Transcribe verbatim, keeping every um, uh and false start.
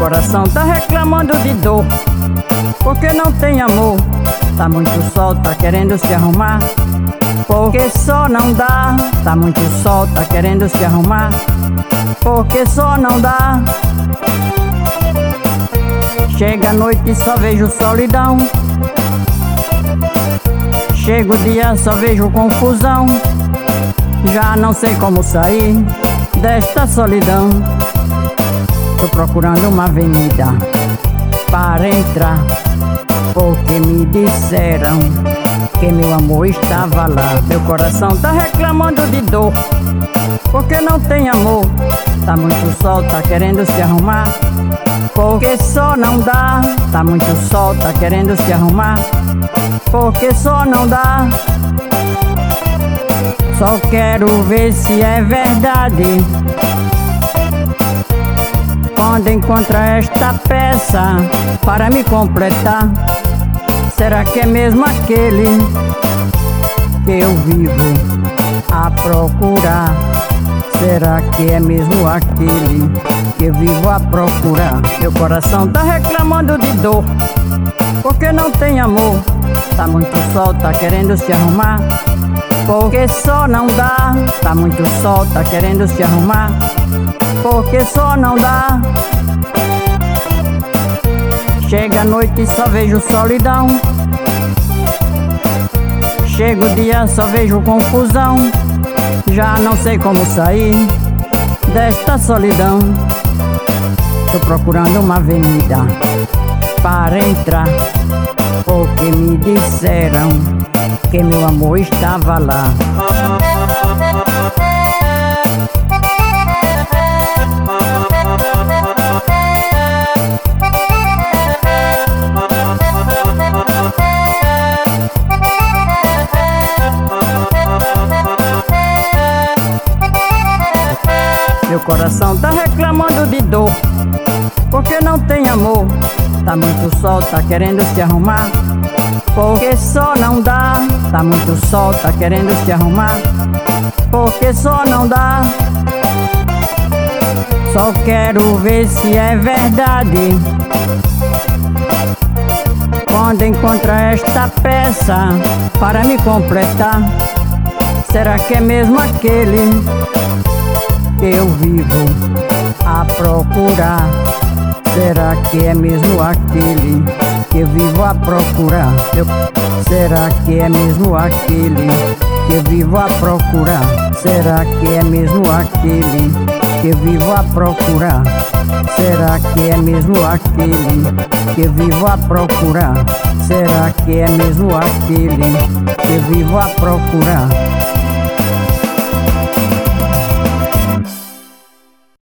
coração tá reclamando de dor, porque não tem amor. Tá muito sol, tá querendo se arrumar, porque só não dá. Tá muito sol, tá querendo se arrumar, porque só não dá. Chega a noite e só vejo solidão, chega o dia só vejo confusão. Já não sei como sair desta solidão. Tô procurando uma avenida para entrar, porque me disseram que meu amor estava lá. Meu coração tá reclamando de dor, porque não tem amor. Tá muito sol, tá querendo se arrumar, porque só não dá. Tá muito sol, tá querendo se arrumar, porque só não dá. Só quero ver se é verdade quando encontrar esta peça para me completar. Será que é mesmo aquele que eu vivo a procurar? Será que é mesmo aquele que eu vivo a procurar? Meu coração tá reclamando de dor, porque não tem amor. Tá muito sol, tá querendo se arrumar, porque só não dá. Tá muito sol, tá querendo se arrumar, porque só não dá. Chega a noite e só vejo solidão, chega o dia só vejo confusão. Já não sei como sair desta solidão. Tô procurando uma avenida para entrar, porque me disseram que meu amor estava lá. Meu coração tá reclamando de dor, porque não tem amor. Tá muito sol, tá querendo se arrumar, porque só não dá. Tá muito sol, tá querendo se arrumar, porque só não dá. Só quero ver se é verdade quando encontrar esta peça para me completar. Será que é mesmo aquele que eu vivo a procurar? Será que é mesmo aquele que eu vivo a procurar? Eu... Será que é mesmo aquele que eu vivo a procurar? Será que é mesmo aquele que eu vivo a procurar? Será que é mesmo aquele que eu vivo a procurar? Será que é mesmo aquele que eu vivo a procurar?